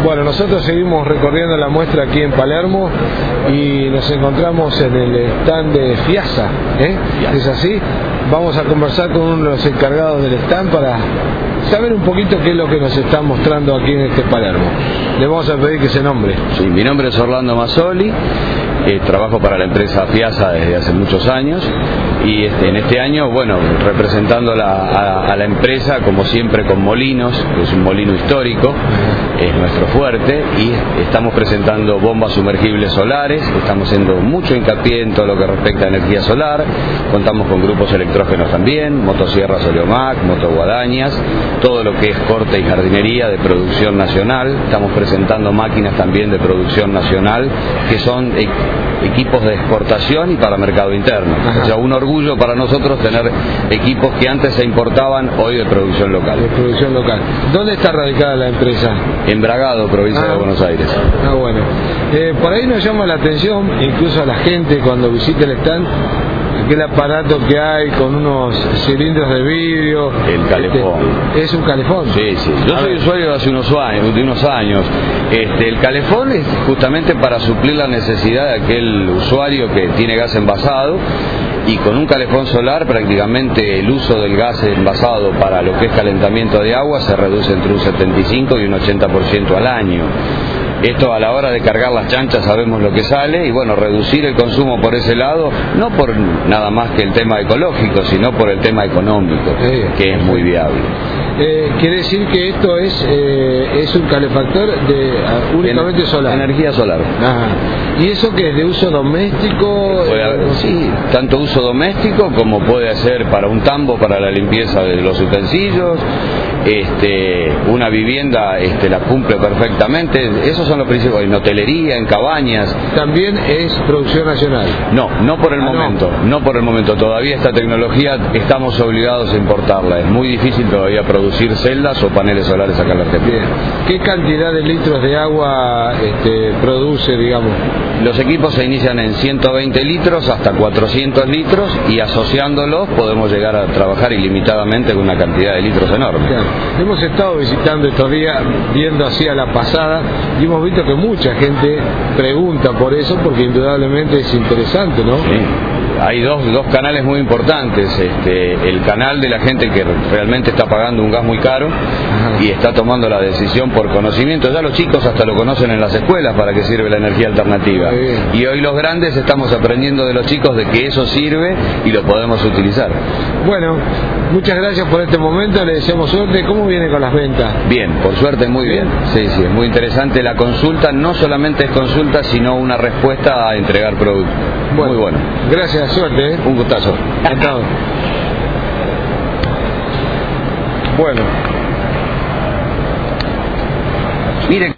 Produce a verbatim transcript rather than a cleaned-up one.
Bueno, nosotros seguimos recorriendo la muestra aquí en Palermo y nos encontramos en el stand de FIASA, ¿eh? ¿Es así? Vamos a conversar con uno de los encargados del stand para saber un poquito qué es lo que nos está mostrando aquí en este Palermo. Le vamos a pedir que se nombre. Sí, mi nombre es Orlando Mazzoli, eh, trabajo para la empresa FIASA desde hace muchos años y este, en este año, bueno, representando la, a, a la empresa, como siempre, con molinos, que es un molino histórico, es nuestro fuerte, y estamos presentando bombas sumergibles solares, estamos haciendo mucho hincapié en todo lo que respecta a energía solar, contamos con grupos electrógenos también, motosierras Oleomac, motoguadañas, todo lo que es corte y jardinería de producción nacional, estamos presentando máquinas también de producción nacional, que son e equipos de exportación y para mercado interno. Ajá. O sea, un orgullo para nosotros tener equipos que antes se importaban, hoy de producción local. De producción local. ¿Dónde está radicada la empresa? En Bragado, provincia ah. de Buenos Aires. Ah, bueno. Eh, por ahí nos llama la atención, incluso a la gente cuando visita el stand, aquel aparato que hay con unos cilindros de vidrio. El calefón. Este, ¿Es un calefón? Sí, sí. Yo soy usuario de hace unos años. De unos años. Este, el calefón es justamente para suplir la necesidad de aquel usuario que tiene gas envasado, y con un calefón solar prácticamente el uso del gas envasado para lo que es calentamiento de agua se reduce entre un setenta y cinco y un ochenta por ciento al año. Esto a la hora de cargar las chanchas sabemos lo que sale, y bueno, reducir el consumo por ese lado, no por nada más que el tema ecológico, sino por el tema económico, sí, que es muy viable. Eh, quiere decir que esto es eh, es un calefactor de uh, únicamente en, solar. Energía solar. Ajá. ¿Y eso que es de uso doméstico? Puede haber, sí, tanto uso doméstico como puede ser para un tambo, para la limpieza de los utensilios. Este, una vivienda este, la cumple perfectamente. Esos son los principios. En hotelería, en cabañas. ¿También es producción nacional? No, no por el ah, momento. No. no por el momento. Todavía esta tecnología estamos obligados a importarla. Es muy difícil todavía producir celdas o paneles solares acá en la Argentina. Bien. ¿Qué cantidad de litros de agua este, produce, digamos? Los equipos se inician en ciento veinte litros hasta cuatrocientos litros, y asociándolos podemos llegar a trabajar ilimitadamente con una cantidad de litros enorme. Claro. Hemos estado visitando estos días, viendo así a la pasada, y hemos visto que mucha gente pregunta por eso, porque indudablemente es interesante, ¿no? Sí. Hay dos, dos canales muy importantes, este, el canal de la gente que realmente está pagando un gas muy caro. Ajá. Y está tomando la decisión por conocimiento. Ya los chicos hasta lo conocen en las escuelas para qué sirve la energía alternativa, y hoy los grandes estamos aprendiendo de los chicos de que eso sirve y lo podemos utilizar. Bueno, muchas gracias por este momento, le deseamos suerte. ¿Cómo viene con las ventas? Bien, por suerte muy bien. Sí, sí, es muy interesante la consulta, no solamente es consulta, sino una respuesta a entregar productos. Bueno, muy bueno. Gracias, suerte, ¿eh? Un gustazo. Encantado. Bueno. Mire.